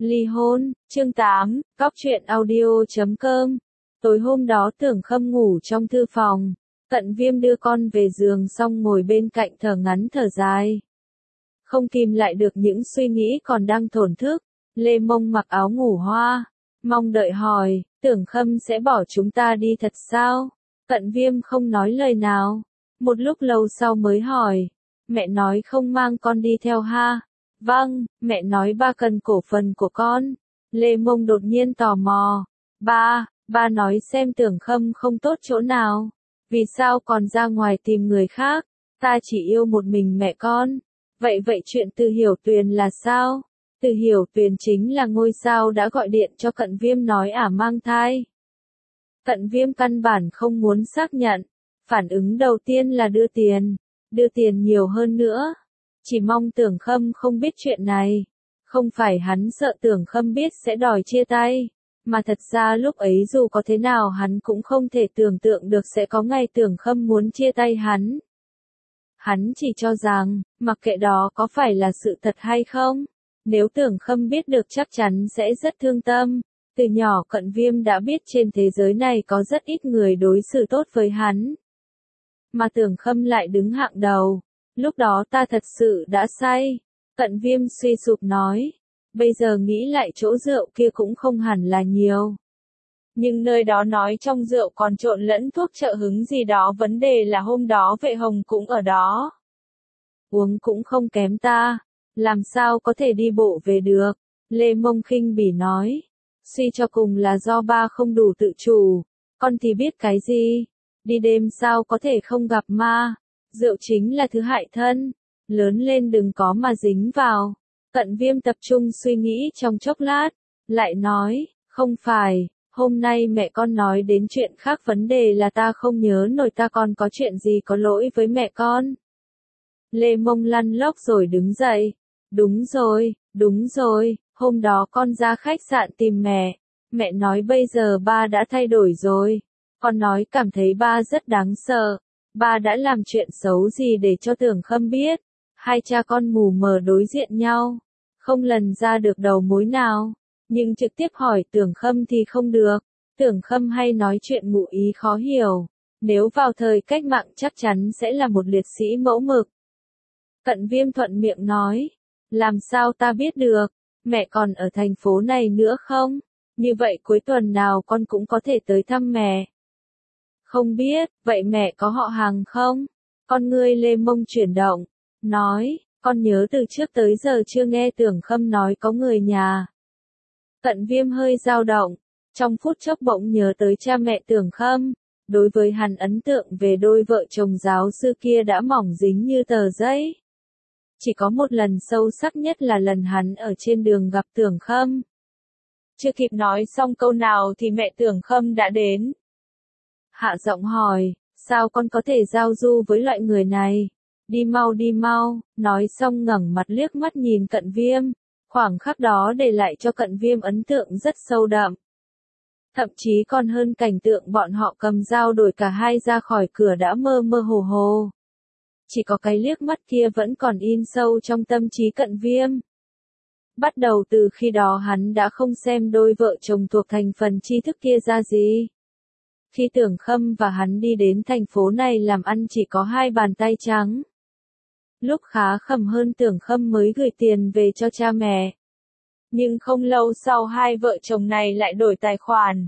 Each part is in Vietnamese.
Ly hôn, chương 8, Cóc truyện audio.com. Tối hôm đó Tưởng Khâm ngủ trong thư phòng, Cận Viêm đưa con về giường xong ngồi bên cạnh thở ngắn thở dài. Không kìm lại được những suy nghĩ còn đang thổn thức, Lê Mông mặc áo ngủ hoa, mong đợi hỏi, Tưởng Khâm sẽ bỏ chúng ta đi thật sao? Cận Viêm không nói lời nào, một lúc lâu sau mới hỏi, mẹ nói không mang con đi theo ha? Vâng, mẹ nói ba cần cổ phần của con. Lê Mông đột nhiên tò mò. Ba nói xem Tưởng Khâm không tốt chỗ nào. Vì sao còn ra ngoài tìm người khác? Ta chỉ yêu một mình mẹ con. Vậy chuyện Từ Hiểu Tuyền là sao? Từ Hiểu Tuyền chính là ngôi sao đã gọi điện cho Cận Viêm nói mang thai. Cận Viêm căn bản không muốn xác nhận. Phản ứng đầu tiên là đưa tiền nhiều hơn nữa. Chỉ mong Tưởng Khâm không biết chuyện này. Không phải hắn sợ Tưởng Khâm biết sẽ đòi chia tay, mà thật ra lúc ấy dù có thế nào hắn cũng không thể tưởng tượng được sẽ có ngày Tưởng Khâm muốn chia tay hắn. Hắn chỉ cho rằng, mặc kệ đó có phải là sự thật hay không, nếu Tưởng Khâm biết được chắc chắn sẽ rất thương tâm. Từ nhỏ Cận Viêm đã biết trên thế giới này có rất ít người đối xử tốt với hắn. Mà Tưởng Khâm lại đứng hạng đầu. Lúc đó ta thật sự đã say. Cận Viêm suy sụp nói. Bây giờ nghĩ lại chỗ rượu kia cũng không hẳn là nhiều. Nhưng nơi đó nói trong rượu còn trộn lẫn thuốc trợ hứng gì đó, vấn đề là hôm đó Vệ Hồng cũng ở đó. Uống cũng không kém ta. Làm sao có thể đi bộ về được? Lê Mông khinh bỉ nói. Suy cho cùng là do ba không đủ tự chủ. Con thì biết cái gì? Đi đêm sao có thể không gặp ma? Rượu chính là thứ hại thân. Lớn lên đừng có mà dính vào. Cận Viêm tập trung suy nghĩ trong chốc lát. Lại nói, không phải, hôm nay mẹ con nói đến chuyện khác, vấn đề là ta không nhớ nổi ta còn có chuyện gì có lỗi với mẹ con. Lê Mông lăn lóc rồi đứng dậy. Đúng rồi, hôm đó con ra khách sạn tìm mẹ. Mẹ nói bây giờ ba đã thay đổi rồi. Con nói cảm thấy ba rất đáng sợ. Ba đã làm chuyện xấu gì để cho Tưởng Khâm biết. Hai cha con mù mờ đối diện nhau. Không lần ra được đầu mối nào. Nhưng trực tiếp hỏi Tưởng Khâm thì không được. Tưởng Khâm hay nói chuyện ngụ ý khó hiểu. Nếu vào thời cách mạng chắc chắn sẽ là một liệt sĩ mẫu mực. Cận Viêm thuận miệng nói. Làm sao ta biết được? Mẹ còn ở thành phố này nữa không? Như vậy cuối tuần nào con cũng có thể tới thăm mẹ. Không biết, vậy mẹ có họ hàng không? Con ngươi Lê Mông chuyển động, nói, con nhớ từ trước tới giờ chưa nghe Tưởng Khâm nói có người nhà. Cận Viêm hơi dao động, trong phút chốc bỗng nhớ tới cha mẹ Tưởng Khâm. Đối với hắn ấn tượng về đôi vợ chồng giáo sư kia đã mỏng dính như tờ giấy. Chỉ có một lần sâu sắc nhất là lần hắn ở trên đường gặp Tưởng Khâm. Chưa kịp nói xong câu nào thì mẹ Tưởng Khâm đã đến. Hạ giọng hỏi, sao con có thể giao du với loại người này? Đi mau, nói xong ngẩng mặt liếc mắt nhìn Cận Viêm. Khoảng khắc đó để lại cho Cận Viêm ấn tượng rất sâu đậm. Thậm chí còn hơn cảnh tượng bọn họ cầm dao đuổi cả hai ra khỏi cửa đã mơ mơ hồ hồ. Chỉ có cái liếc mắt kia vẫn còn in sâu trong tâm trí Cận Viêm. Bắt đầu từ khi đó hắn đã không xem đôi vợ chồng thuộc thành phần tri thức kia ra gì. Khi Tưởng Khâm và hắn đi đến thành phố này làm ăn chỉ có hai bàn tay trắng. Lúc khá khẩm hơn Tưởng Khâm mới gửi tiền về cho cha mẹ. Nhưng không lâu sau hai vợ chồng này lại đổi tài khoản.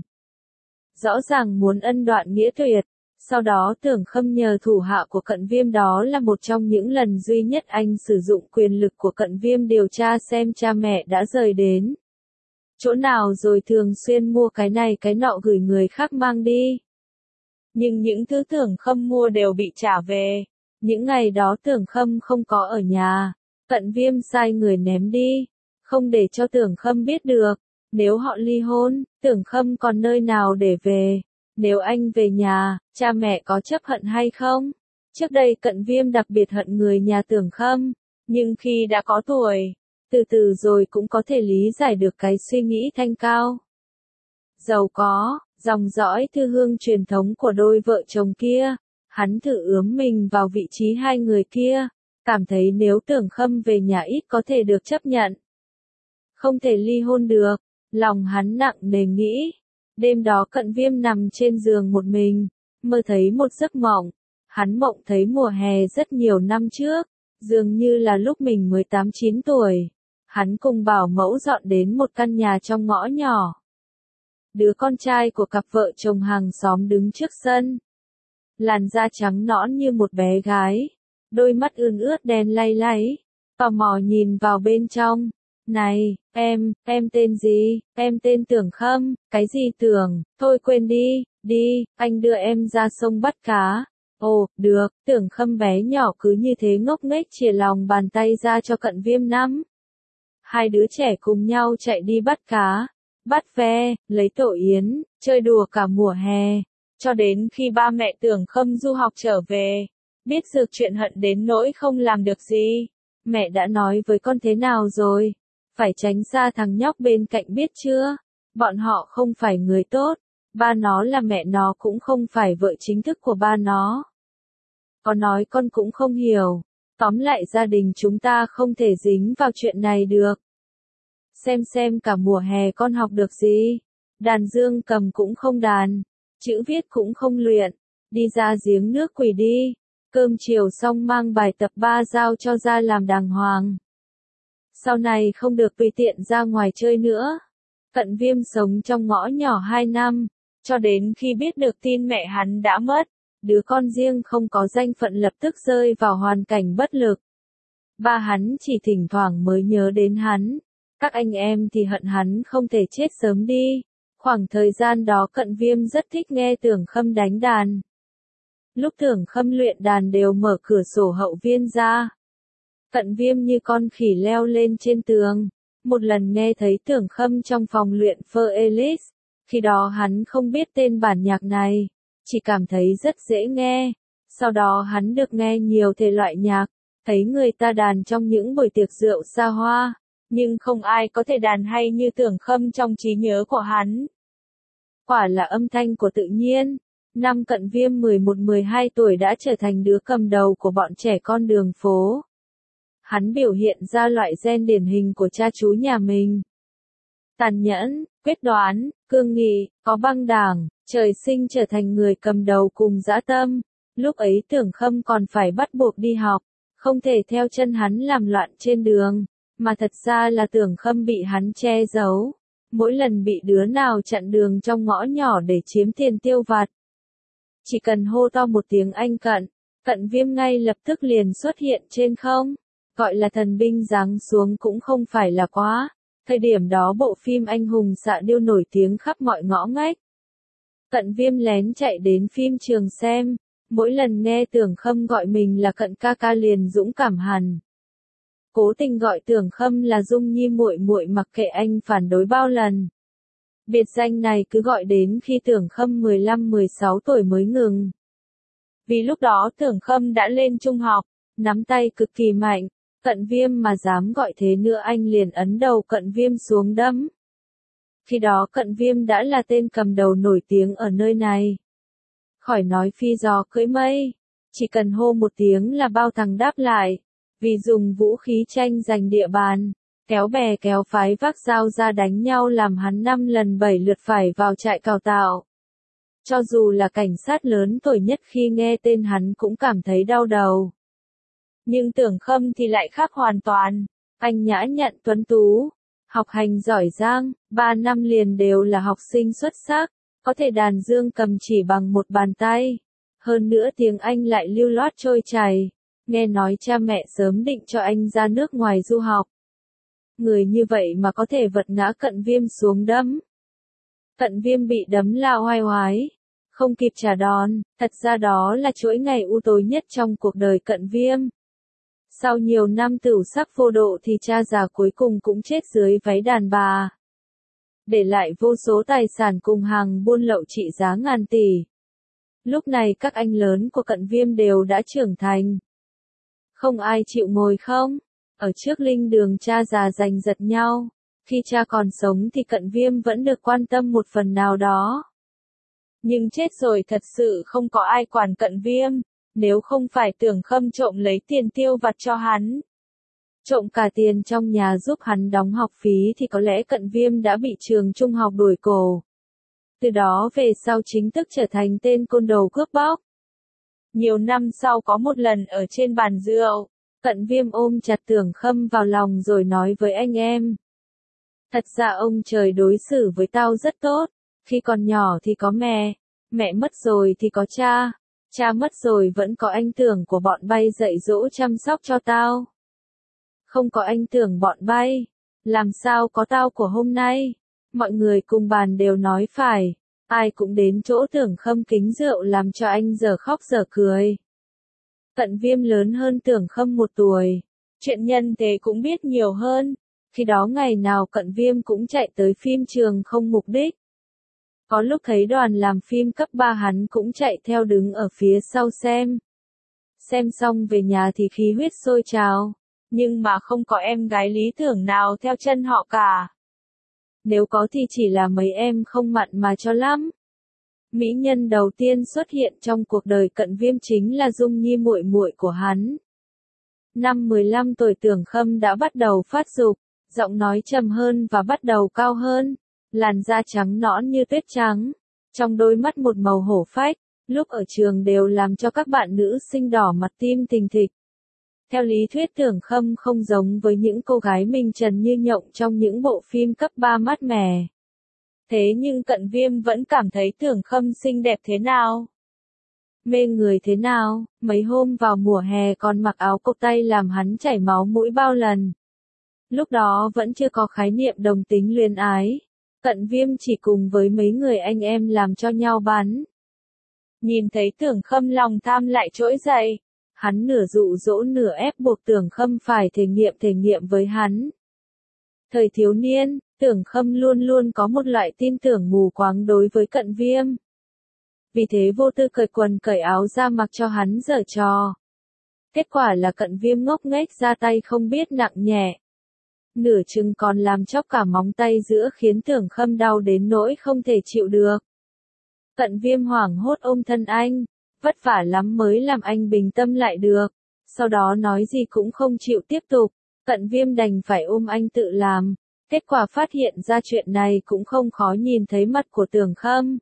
Rõ ràng muốn ân đoạn nghĩa tuyệt. Sau đó Tưởng Khâm nhờ thủ hạ của Cận Viêm, đó là một trong những lần duy nhất anh sử dụng quyền lực của Cận Viêm điều tra xem cha mẹ đã rời đến chỗ nào rồi thường xuyên mua cái này cái nọ gửi người khác mang đi. Nhưng những thứ Tưởng Khâm mua đều bị trả về. Những ngày đó Tưởng Khâm không có ở nhà. Cận Viêm sai người ném đi. Không để cho Tưởng Khâm biết được. Nếu họ ly hôn, Tưởng Khâm còn nơi nào để về. Nếu anh về nhà, cha mẹ có chấp hận hay không? Trước đây Cận Viêm đặc biệt hận người nhà Tưởng Khâm. Nhưng khi đã có tuổi, từ từ rồi cũng có thể lý giải được cái suy nghĩ thanh cao, giàu có, dòng dõi thư hương truyền thống của đôi vợ chồng kia. Hắn thử ướm mình vào vị trí hai người kia. Cảm thấy nếu Tưởng Khâm về nhà ít có thể được chấp nhận. không thể ly hôn được. Lòng hắn nặng nề nghĩ. Đêm đó Cận Viêm nằm trên giường một mình, mơ thấy một giấc mộng. Hắn mộng thấy mùa hè rất nhiều năm trước, dường như là lúc mình mới 8-9 tuổi. Hắn cùng bảo mẫu dọn đến một căn nhà trong ngõ nhỏ. Đứa con trai của cặp vợ chồng hàng xóm đứng trước sân. Làn da trắng nõn như một bé gái, đôi mắt ươn ướt đen lay láy, tò mò nhìn vào bên trong. Này, em tên gì? Em tên Tưởng Khâm. Cái gì Tưởng? Thôi quên đi, anh đưa em ra sông bắt cá. Ồ, được. Tưởng Khâm bé nhỏ cứ như thế ngốc nghếch chìa lòng bàn tay ra cho Cận Viêm nắm. Hai đứa trẻ cùng nhau chạy đi bắt cá, bắt ve, lấy tổ yến, chơi đùa cả mùa hè. Cho đến khi ba mẹ Tưởng Khâm du học trở về, biết được chuyện hận đến nỗi không làm được gì. Mẹ đã nói với con thế nào rồi? Phải tránh xa thằng nhóc bên cạnh biết chưa? Bọn họ không phải người tốt. Ba nó là mẹ nó cũng không phải vợ chính thức của ba nó. Có nói con cũng không hiểu. Tóm lại gia đình chúng ta không thể dính vào chuyện này được. Xem cả mùa hè con học được gì? Đàn dương cầm cũng không đàn, chữ viết cũng không luyện. Đi ra giếng nước quỳ đi. Cơm chiều xong mang bài tập 3 giao cho ra làm đàng hoàng. Sau này không được tùy tiện ra ngoài chơi nữa. Cận Viêm sống trong ngõ nhỏ 2 năm, cho đến khi biết được tin mẹ hắn đã mất, đứa con riêng không có danh phận lập tức rơi vào hoàn cảnh bất lực. Ba hắn chỉ thỉnh thoảng mới nhớ đến hắn, các anh em thì hận hắn không thể chết sớm đi. Khoảng thời gian đó Cận Viêm rất thích nghe Tưởng Khâm đánh đàn. Lúc Tưởng Khâm luyện đàn đều mở cửa sổ hậu viên ra. Cận Viêm như con khỉ leo lên trên tường. Một lần nghe thấy Tưởng Khâm trong phòng luyện Fơ Ellis. Khi đó hắn không biết tên bản nhạc này, chỉ cảm thấy rất dễ nghe. Sau đó hắn được nghe nhiều thể loại nhạc, thấy người ta đàn trong những buổi tiệc rượu xa hoa, nhưng không ai có thể đàn hay như Tưởng Khâm trong trí nhớ của hắn. Quả là âm thanh của tự nhiên. Năm Cận Viêm 11-12 tuổi đã trở thành đứa cầm đầu của bọn trẻ con đường phố. Hắn biểu hiện ra loại gen điển hình của cha chú nhà mình. Tàn nhẫn, quyết đoán, cương nghị, có băng đảng, trời sinh trở thành người cầm đầu cùng dã tâm. Lúc ấy Tưởng Khâm còn phải bắt buộc đi học, không thể theo chân hắn làm loạn trên đường, mà thật ra là Tưởng Khâm bị hắn che giấu. Mỗi lần bị đứa nào chặn đường trong ngõ nhỏ để chiếm tiền tiêu vặt, chỉ cần hô to một tiếng anh Cận, Cận Viêm ngay lập tức liền xuất hiện trên không. Gọi là thần binh giáng xuống cũng không phải là quá. Thời điểm đó bộ phim Anh hùng xạ điêu nổi tiếng khắp mọi ngõ ngách. Cận Viêm lén chạy đến phim trường xem, mỗi lần nghe Tưởng Khâm gọi mình là Cận ca ca liền dũng cảm hẳn. Cố tình gọi Tưởng Khâm là Dung Nhi muội muội mặc kệ anh phản đối bao lần. Biệt danh này cứ gọi đến khi Tưởng Khâm 15-16 tuổi mới ngừng. Vì lúc đó Tưởng Khâm đã lên trung học, nắm tay cực kỳ mạnh. Cận Viêm mà dám gọi thế nữa anh liền ấn đầu Cận Viêm xuống đấm. Khi đó Cận Viêm đã là tên cầm đầu nổi tiếng ở nơi này. Khỏi nói phi gió cưỡi mây, chỉ cần hô một tiếng là bao thằng đáp lại. Vì dùng vũ khí tranh giành địa bàn, kéo bè kéo phái vác dao ra đánh nhau làm hắn 5 lần 7 lượt phải vào trại cào tạo. Cho dù là cảnh sát lớn tuổi nhất khi nghe tên hắn cũng cảm thấy đau đầu. Nhưng Tưởng Khâm thì lại khác hoàn toàn. Anh nhã nhặn tuấn tú, học hành giỏi giang, 3 năm liền đều là học sinh xuất sắc, có thể đàn dương cầm chỉ bằng một bàn tay. Hơn nữa tiếng Anh lại lưu loát trôi chảy. Nghe nói cha mẹ sớm định cho anh ra nước ngoài du học. Người như vậy mà có thể vật ngã Cận Viêm xuống đấm. Cận Viêm bị đấm la oai oái, không kịp trả đòn, thật ra đó là chuỗi ngày u tối nhất trong cuộc đời Cận Viêm. Sau nhiều năm tửu sắc vô độ thì cha già cuối cùng cũng chết dưới váy đàn bà. Để lại vô số tài sản cùng hàng buôn lậu trị giá ngàn tỷ. Lúc này các anh lớn của Cận Viêm đều đã trưởng thành. Không ai chịu ngồi không? Ở trước linh đường cha già giành giật nhau. Khi cha còn sống thì Cận Viêm vẫn được quan tâm một phần nào đó. Nhưng chết rồi thật sự không có ai quản Cận Viêm. Nếu không phải Tưởng Khâm trộm lấy tiền tiêu vặt cho hắn, trộm cả tiền trong nhà giúp hắn đóng học phí thì có lẽ Cận Viêm đã bị trường trung học đuổi cổ. Từ đó về sau chính thức trở thành tên côn đồ cướp bóc. Nhiều năm sau có một lần ở trên bàn rượu, Cận Viêm ôm chặt Tưởng Khâm vào lòng rồi nói với anh em. Thật ra ông trời đối xử với tao rất tốt, khi còn nhỏ thì có mẹ mất rồi thì có cha mất rồi vẫn có anh Tưởng của bọn bay dạy dỗ chăm sóc cho tao. Không có anh Tưởng bọn bay, làm sao có tao của hôm nay? Mọi người cùng bàn đều nói phải, ai cũng đến chỗ Tưởng Khâm kính rượu làm cho anh dở khóc dở cười. Cận Viêm lớn hơn Tưởng Khâm 1 tuổi, chuyện nhân thế cũng biết nhiều hơn, khi đó ngày nào Cận Viêm cũng chạy tới phim trường không mục đích. Có lúc thấy đoàn làm phim cấp 3 hắn cũng chạy theo đứng ở phía sau xem. Xem xong về nhà thì khí huyết sôi trào, nhưng mà không có em gái lý tưởng nào theo chân họ cả. Nếu có thì chỉ là mấy em không mặn mà cho lắm. Mỹ nhân đầu tiên xuất hiện trong cuộc đời Cận Viêm chính là Dung Nhi muội muội của hắn. Năm 15 tuổi Tưởng Khâm đã bắt đầu phát dục, giọng nói trầm hơn và bắt đầu cao hơn, làn da trắng nõn như tuyết trắng, trong đôi mắt một màu hổ phách, lúc ở trường đều làm cho các bạn nữ sinh đỏ mặt tim thình thịch. Theo lý thuyết Tưởng Khâm không giống với những cô gái minh trần như nhộng trong những bộ phim cấp 3 mát mẻ. Thế nhưng Cận Viêm vẫn cảm thấy Tưởng Khâm xinh đẹp thế nào? Mê người thế nào? Mấy hôm vào mùa hè còn mặc áo cộc tay làm hắn chảy máu mũi bao lần. Lúc đó vẫn chưa có khái niệm đồng tính luyến ái. Cận Viêm chỉ cùng với mấy người anh em làm cho nhau bắn. Nhìn thấy Tưởng Khâm lòng tham lại trỗi dậy. Hắn nửa dụ dỗ nửa ép buộc Tưởng Khâm phải thể nghiệm với hắn. Thời thiếu niên, Tưởng Khâm luôn luôn có một loại tin tưởng mù quáng đối với Cận Viêm. Vì thế vô tư cởi quần cởi áo ra mặc cho hắn giở trò. Kết quả là Cận Viêm ngốc nghếch ra tay không biết nặng nhẹ. Nửa chừng còn làm chóc cả móng tay giữa khiến Tưởng Khâm đau đến nỗi không thể chịu được. Cận Viêm hoảng hốt ôm thân anh, vất vả lắm mới làm anh bình tâm lại được. Sau đó nói gì cũng không chịu tiếp tục, Cận Viêm đành phải ôm anh tự làm. Kết quả phát hiện ra chuyện này cũng không khó nhìn thấy mặt của Tưởng Khâm.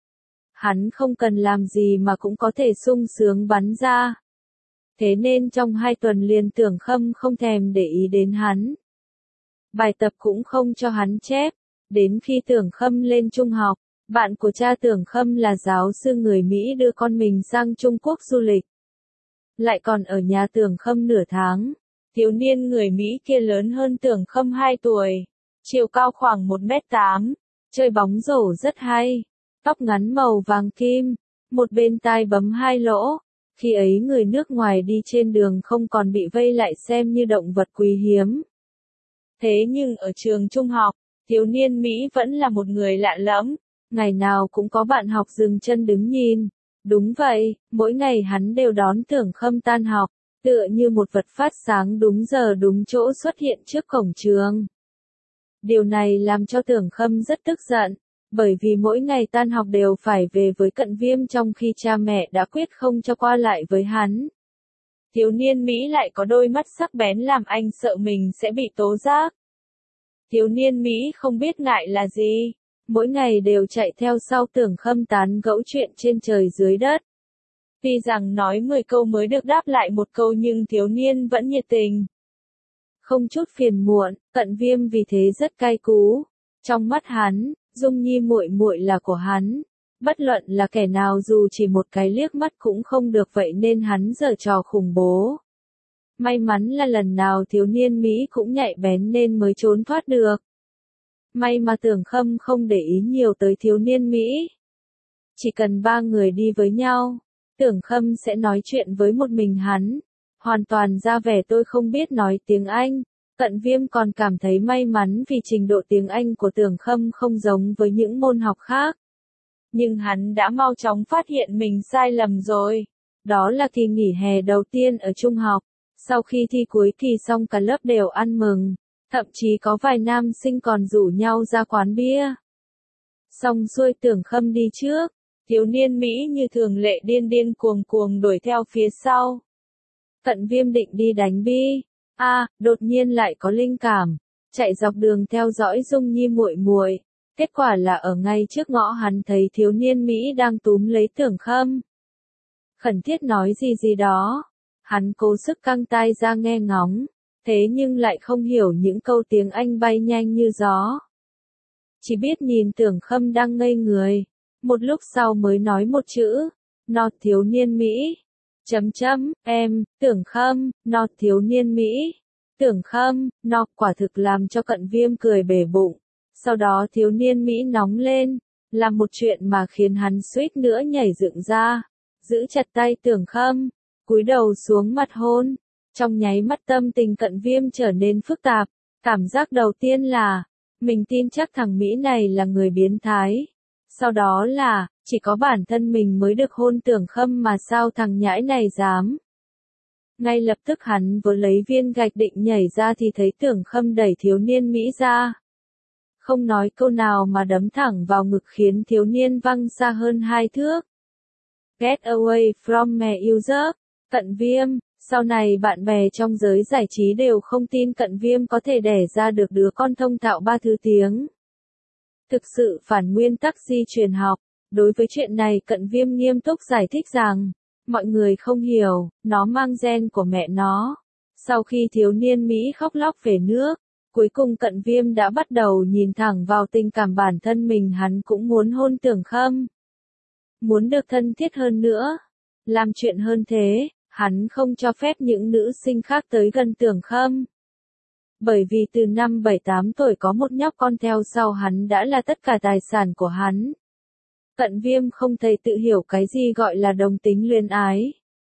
Hắn không cần làm gì mà cũng có thể sung sướng bắn ra. Thế nên trong 2 tuần liền Tưởng Khâm không thèm để ý đến hắn. Bài tập cũng không cho hắn chép. Đến khi Tưởng Khâm lên trung học, bạn của cha Tưởng Khâm là giáo sư người Mỹ đưa con mình sang Trung Quốc du lịch. Lại còn ở nhà Tưởng Khâm nửa tháng. Thiếu niên người Mỹ kia lớn hơn Tưởng Khâm 2 tuổi. Chiều cao khoảng 1m8. Chơi bóng rổ rất hay. Tóc ngắn màu vàng kim. Một bên tai bấm 2 lỗ. Khi ấy người nước ngoài đi trên đường không còn bị vây lại xem như động vật quý hiếm. Thế nhưng ở trường trung học, thiếu niên Mỹ vẫn là một người lạ lẫm. Ngày nào cũng có bạn học dừng chân đứng nhìn. Đúng vậy, mỗi ngày hắn đều đón Tưởng Khâm tan học, tựa như một vật phát sáng đúng giờ đúng chỗ xuất hiện trước cổng trường. Điều này làm cho Tưởng Khâm rất tức giận, bởi vì mỗi ngày tan học đều phải về với Cận Viêm trong khi cha mẹ đã quyết không cho qua lại với hắn. Thiếu niên Mỹ lại có đôi mắt sắc bén làm anh sợ mình sẽ bị tố giác. Thiếu niên Mỹ không biết ngại là gì. Mỗi ngày đều chạy theo sau Tưởng Khâm tán gẫu chuyện trên trời dưới đất. Tuy rằng nói 10 câu mới được đáp lại 1 câu nhưng thiếu niên vẫn nhiệt tình. Không chút phiền muộn, Cận Viêm vì thế rất cay cú. Trong mắt hắn, Dung Nhi muội muội là của hắn. Bất luận là kẻ nào dù chỉ một cái liếc mắt cũng không được vậy nên hắn giở trò khủng bố. May mắn là lần nào thiếu niên Mỹ cũng nhạy bén nên mới trốn thoát được. May mà Tưởng Khâm không để ý nhiều tới thiếu niên Mỹ. Chỉ cần 3 người đi với nhau, Tưởng Khâm sẽ nói chuyện với một mình hắn. Hoàn toàn ra vẻ tôi không biết nói tiếng Anh. Cận Viêm còn cảm thấy may mắn vì trình độ tiếng Anh của Tưởng Khâm không giống với những môn học khác. Nhưng hắn đã mau chóng phát hiện mình sai lầm rồi. Đó là kỳ nghỉ hè đầu tiên ở trung học. Sau khi thi cuối kỳ xong cả lớp đều ăn mừng. Thậm chí có vài nam sinh còn rủ nhau ra quán bia. Xong xuôi Tưởng Khâm đi trước. Thiếu niên Mỹ như thường lệ điên điên cuồng cuồng đuổi theo phía sau. Cận Viêm định đi đánh bi. Đột nhiên lại có linh cảm, chạy dọc đường theo dõi Dung Nhi muội muội. Kết quả là ở ngay trước ngõ hắn thấy thiếu niên Mỹ đang túm lấy Tưởng Khâm. Khẩn thiết nói gì gì đó. Hắn cố sức căng tai ra nghe ngóng, thế nhưng lại không hiểu những câu tiếng Anh bay nhanh như gió. Chỉ biết nhìn Tưởng Khâm đang ngây người, một lúc sau mới nói một chữ, nọt thiếu niên Mỹ. Tưởng Khâm, nọt thiếu niên Mỹ. Tưởng Khâm, nọt quả thực làm cho Cận Viêm cười bể bụng. Sau đó thiếu niên Mỹ nóng lên, làm một chuyện mà khiến hắn suýt nữa nhảy dựng ra, giữ chặt tay Tưởng Khâm, cúi đầu xuống mặt hôn. Trong nháy mắt tâm tình Cận Viêm trở nên phức tạp, cảm giác đầu tiên là, mình tin chắc thằng Mỹ này là người biến thái. Sau đó là, chỉ có bản thân mình mới được hôn Tưởng Khâm mà sao thằng nhãi này dám. Ngay lập tức hắn vừa lấy viên gạch định nhảy ra thì thấy Tưởng Khâm đẩy thiếu niên Mỹ ra. Không nói câu nào mà đấm thẳng vào ngực khiến thiếu niên văng xa hơn 2 thước. Get away from me user. Cận Viêm, sau này bạn bè trong giới giải trí đều không tin Cận Viêm có thể đẻ ra được đứa con thông thạo 3 thứ tiếng. Thực sự phản nguyên tắc di truyền học. Đối với chuyện này Cận Viêm nghiêm túc giải thích rằng, mọi người không hiểu, nó mang gen của mẹ nó. Sau khi thiếu niên Mỹ khóc lóc về nước, cuối cùng Cận Viêm đã bắt đầu nhìn thẳng vào tình cảm bản thân mình, hắn cũng muốn hôn Tưởng Khâm. Muốn được thân thiết hơn nữa. Làm chuyện hơn thế, hắn không cho phép những nữ sinh khác tới gần Tưởng Khâm. Bởi vì từ năm 7-8 tuổi có một nhóc con theo sau hắn đã là tất cả tài sản của hắn. Cận Viêm không thấy tự hiểu cái gì gọi là đồng tính luyến ái.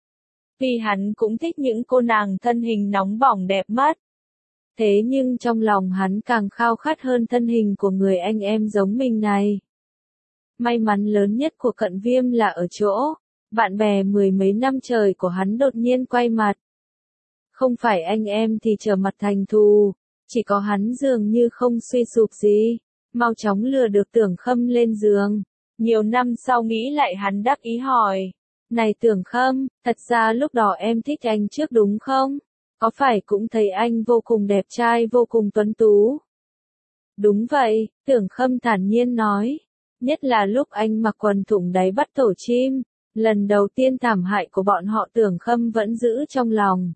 Vì hắn cũng thích những cô nàng thân hình nóng bỏng đẹp mắt. Thế nhưng trong lòng hắn càng khao khát hơn thân hình của người anh em giống mình này. May mắn lớn nhất của Cận Viêm là ở chỗ, bạn bè mười mấy năm trời của hắn đột nhiên quay mặt. Không phải anh em thì trở mặt thành thù, chỉ có hắn dường như không suy sụp gì, mau chóng lừa được Tưởng Khâm lên giường. Nhiều năm sau nghĩ lại hắn đắc ý hỏi, này Tưởng Khâm, thật ra lúc đó em thích anh trước đúng không? Có phải cũng thấy anh vô cùng đẹp trai vô cùng tuấn tú? Đúng vậy, Tưởng Khâm thản nhiên nói. Nhất là lúc anh mặc quần thủng đáy bắt tổ chim, lần đầu tiên thảm hại của bọn họ Tưởng Khâm vẫn giữ trong lòng.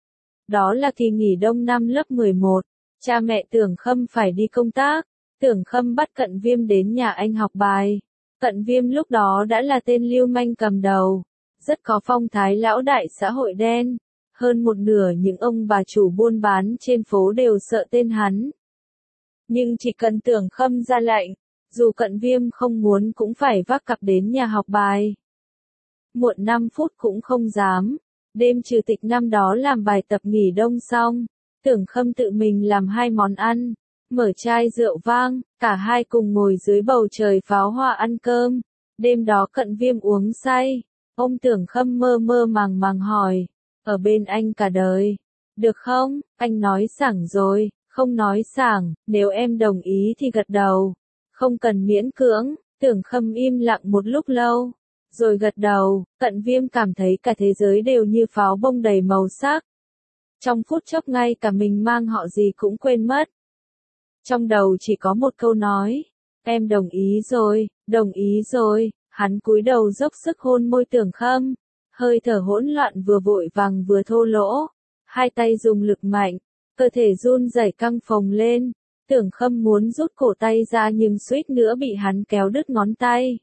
Đó là kỳ nghỉ đông năm lớp 11, cha mẹ Tưởng Khâm phải đi công tác, Tưởng Khâm bắt Cận Viêm đến nhà anh học bài. Cận Viêm lúc đó đã là tên lưu manh cầm đầu, rất có phong thái lão đại xã hội đen. Hơn một nửa những ông bà chủ buôn bán trên phố đều sợ tên hắn. Nhưng chỉ cần Tưởng Khâm ra lệnh, dù Cận Viêm không muốn cũng phải vác cặp đến nhà học bài. Muộn 5 phút cũng không dám. Đêm trừ tịch năm đó làm bài tập nghỉ đông xong, Tưởng Khâm tự mình làm 2 món ăn, mở chai rượu vang, cả hai cùng ngồi dưới bầu trời pháo hoa ăn cơm. Đêm đó Cận Viêm uống say, ông Tưởng Khâm mơ mơ màng màng hỏi, ở bên anh cả đời, được không? Anh nói sảng rồi, không nói sảng, nếu em đồng ý thì gật đầu, không cần miễn cưỡng. Tưởng Khâm im lặng một lúc lâu, rồi gật đầu. Cận Viêm cảm thấy cả thế giới đều như pháo bông đầy màu sắc. Trong phút chốc ngay cả mình mang họ gì cũng quên mất. Trong đầu chỉ có một câu nói, em đồng ý rồi, đồng ý rồi. Hắn cúi đầu dốc sức hôn môi Tưởng Khâm, hơi thở hỗn loạn vừa vội vàng vừa thô lỗ, hai tay dùng lực mạnh, cơ thể run rẩy căng phồng lên. Tưởng Khâm muốn rút cổ tay ra nhưng suýt nữa bị hắn kéo đứt ngón tay.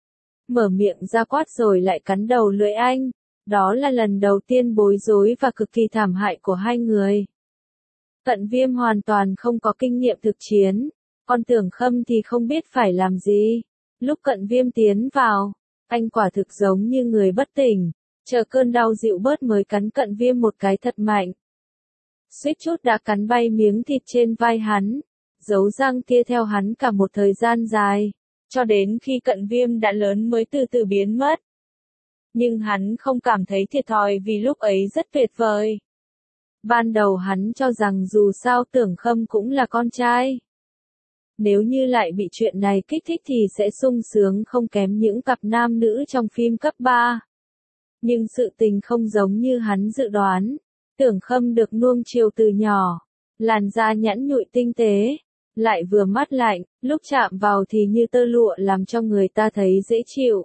Mở miệng ra quát rồi lại cắn đầu lưỡi anh. Đó là lần đầu tiên bối rối và cực kỳ thảm hại của hai người. Cận Viêm hoàn toàn không có kinh nghiệm thực chiến, còn Tưởng Khâm thì không biết phải làm gì. Lúc Cận Viêm tiến vào, anh quả thực giống như người bất tỉnh, chờ cơn đau dịu bớt mới cắn Cận Viêm một cái thật mạnh. Suýt chút đã cắn bay miếng thịt trên vai hắn, dấu răng kia theo hắn cả một thời gian dài, cho đến khi Cận Viêm đã lớn mới từ từ biến mất. Nhưng hắn không cảm thấy thiệt thòi vì lúc ấy rất tuyệt vời. Ban đầu hắn cho rằng dù sao Tưởng Khâm cũng là con trai. Nếu như lại bị chuyện này kích thích thì sẽ sung sướng không kém những cặp nam nữ trong phim cấp 3. Nhưng sự tình không giống như hắn dự đoán. Tưởng Khâm được nuông chiều từ nhỏ, làn da nhẵn nhụi tinh tế, lại vừa mát lạnh, lúc chạm vào thì như tơ lụa làm cho người ta thấy dễ chịu.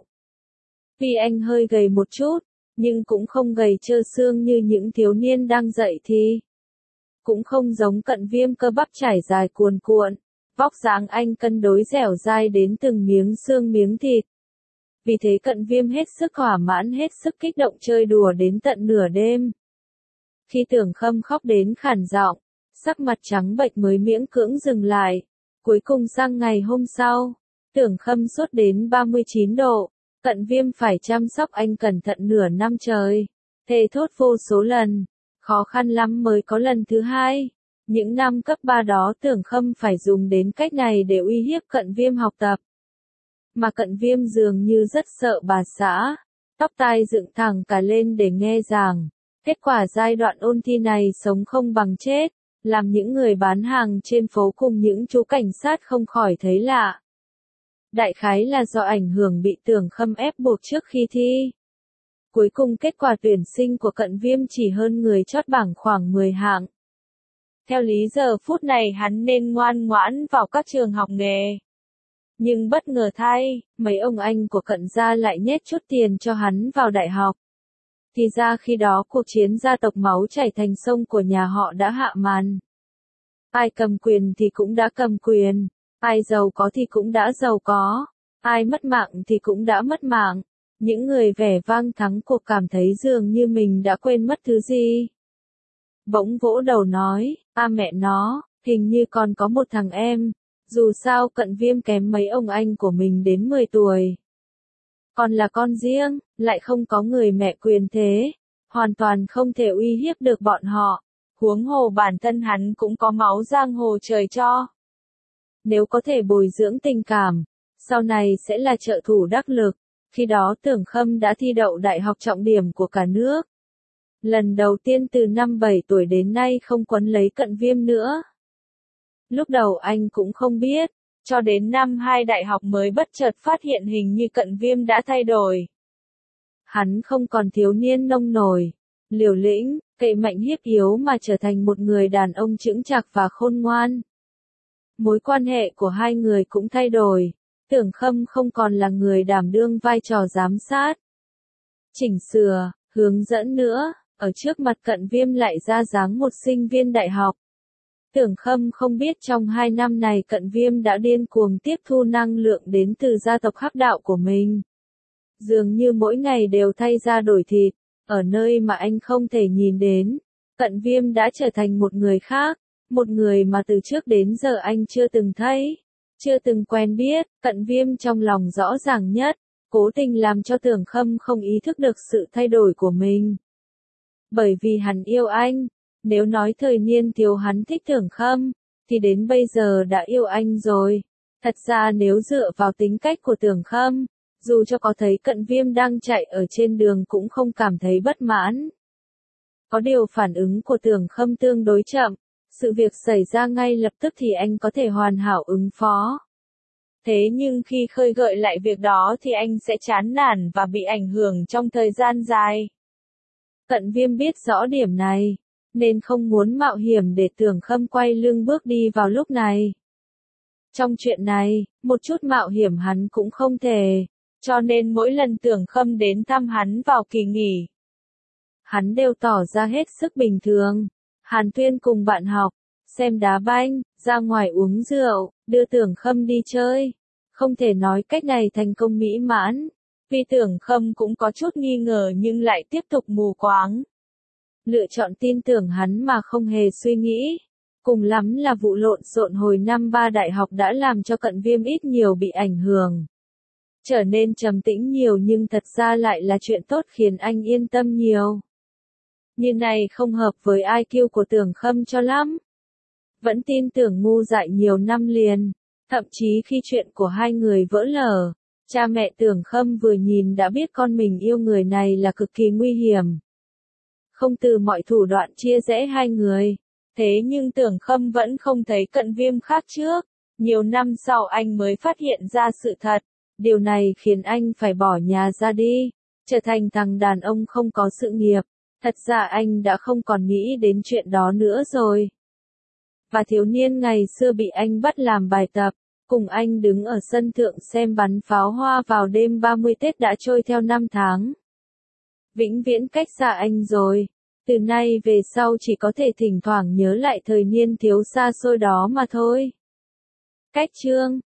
Tuy anh hơi gầy một chút, nhưng cũng không gầy trơ xương như những thiếu niên đang dậy thì. Cũng không giống Cận Viêm cơ bắp trải dài cuồn cuộn, vóc dáng anh cân đối dẻo dai đến từng miếng xương miếng thịt. Vì thế Cận Viêm hết sức thỏa mãn, hết sức kích động chơi đùa đến tận nửa đêm. Khi Tưởng Khâm khóc đến khản giọng, sắc mặt trắng bệch mới miễn cưỡng dừng lại. Cuối cùng sang ngày hôm sau, Tưởng Khâm sốt đến 39 độ, Cận Viêm phải chăm sóc anh cẩn thận nửa năm trời, thề thốt vô số lần, khó khăn lắm mới có lần thứ hai. Những năm cấp 3 đó Tưởng Khâm phải dùng đến cách này để uy hiếp Cận Viêm học tập. Mà Cận Viêm dường như rất sợ bà xã, tóc tai dựng thẳng cả lên để nghe giảng. Kết quả giai đoạn ôn thi này sống không bằng chết, làm những người bán hàng trên phố cùng những chú cảnh sát không khỏi thấy lạ. Đại khái là do ảnh hưởng bị Tưởng Khâm ép buộc trước khi thi. Cuối cùng kết quả tuyển sinh của Cận Viêm chỉ hơn người chót bảng khoảng 10 hạng. Theo lý giờ phút này hắn nên ngoan ngoãn vào các trường học nghề. Nhưng bất ngờ thay, mấy ông anh của Cận gia lại nhét chút tiền cho hắn vào đại học. Thì ra khi đó cuộc chiến gia tộc máu chảy thành sông của nhà họ đã hạ màn. Ai cầm quyền thì cũng đã cầm quyền, ai giàu có thì cũng đã giàu có, ai mất mạng thì cũng đã mất mạng. Những người vẻ vang thắng cuộc cảm thấy dường như mình đã quên mất thứ gì. Bỗng vỗ đầu nói, mẹ nó, hình như còn có một thằng em, dù sao Cận Viêm kém mấy ông anh của mình đến 10 tuổi. Còn là con riêng, lại không có người mẹ quyền thế, hoàn toàn không thể uy hiếp được bọn họ. Huống hồ bản thân hắn cũng có máu giang hồ trời cho. Nếu có thể bồi dưỡng tình cảm, sau này sẽ là trợ thủ đắc lực. Khi đó Tưởng Khâm đã thi đậu đại học trọng điểm của cả nước. Lần đầu tiên từ năm 7 tuổi đến nay không quấn lấy Cận Viêm nữa. Lúc đầu anh cũng không biết, cho đến năm 2 đại học mới bất chợt phát hiện hình như Cận Viêm đã thay đổi. Hắn không còn thiếu niên nông nổi, liều lĩnh, cậy mạnh hiếp yếu mà trở thành một người đàn ông chững chạc và khôn ngoan. Mối quan hệ của hai người cũng thay đổi, Tưởng Khâm không còn là người đảm đương vai trò giám sát, chỉnh sửa, hướng dẫn nữa, ở trước mặt Cận Viêm lại ra dáng một sinh viên đại học. Tưởng Khâm không biết trong 2 năm này Cận Viêm đã điên cuồng tiếp thu năng lượng đến từ gia tộc Hắc Đạo của mình. Dường như mỗi ngày đều thay da đổi thịt, ở nơi mà anh không thể nhìn đến. Cận Viêm đã trở thành một người khác, một người mà từ trước đến giờ anh chưa từng thấy, chưa từng quen biết. Cận Viêm trong lòng rõ ràng nhất, cố tình làm cho Tưởng Khâm không ý thức được sự thay đổi của mình. Bởi vì hắn yêu anh, nếu nói thời niên thiếu hắn thích Tưởng Khâm, thì đến bây giờ đã yêu anh rồi. Thật ra nếu dựa vào tính cách của Tưởng Khâm, dù cho có thấy Cận Viêm đang chạy ở trên đường cũng không cảm thấy bất mãn. Có điều phản ứng của Tưởng Khâm tương đối chậm, sự việc xảy ra ngay lập tức thì anh có thể hoàn hảo ứng phó. Thế nhưng khi khơi gợi lại việc đó thì anh sẽ chán nản và bị ảnh hưởng trong thời gian dài. Cận Viêm biết rõ điểm này, nên không muốn mạo hiểm để Tưởng Khâm quay lưng bước đi vào lúc này. Trong chuyện này, một chút mạo hiểm hắn cũng không thể, cho nên mỗi lần Tưởng Khâm đến thăm hắn vào kỳ nghỉ, hắn đều tỏ ra hết sức bình thường. Hàn Tuyên cùng bạn học, xem đá banh, ra ngoài uống rượu, đưa Tưởng Khâm đi chơi. Không thể nói cách này thành công mỹ mãn, vì Tưởng Khâm cũng có chút nghi ngờ nhưng lại tiếp tục mù quáng. Lựa chọn tin tưởng hắn mà không hề suy nghĩ. Cùng lắm là vụ lộn xộn hồi năm 3 đại học đã làm cho Cận Viêm ít nhiều bị ảnh hưởng. Trở nên trầm tĩnh nhiều nhưng thật ra lại là chuyện tốt khiến anh yên tâm nhiều. Như này không hợp với IQ của Tưởng Khâm cho lắm. Vẫn tin tưởng ngu dại nhiều năm liền. Thậm chí khi chuyện của hai người vỡ lở, cha mẹ Tưởng Khâm vừa nhìn đã biết con mình yêu người này là cực kỳ nguy hiểm. Không từ mọi thủ đoạn chia rẽ hai người. Thế nhưng Tưởng Khâm vẫn không thấy Cận Viêm khác trước. Nhiều năm sau anh mới phát hiện ra sự thật. Điều này khiến anh phải bỏ nhà ra đi, trở thành thằng đàn ông không có sự nghiệp. Thật ra anh đã không còn nghĩ đến chuyện đó nữa rồi. Và thiếu niên ngày xưa bị anh bắt làm bài tập, cùng anh đứng ở sân thượng xem bắn pháo hoa vào đêm 30 Tết đã trôi theo 5 tháng. Vĩnh viễn cách xa anh rồi. Từ nay về sau chỉ có thể thỉnh thoảng nhớ lại thời niên thiếu xa xôi đó mà thôi. Cách chương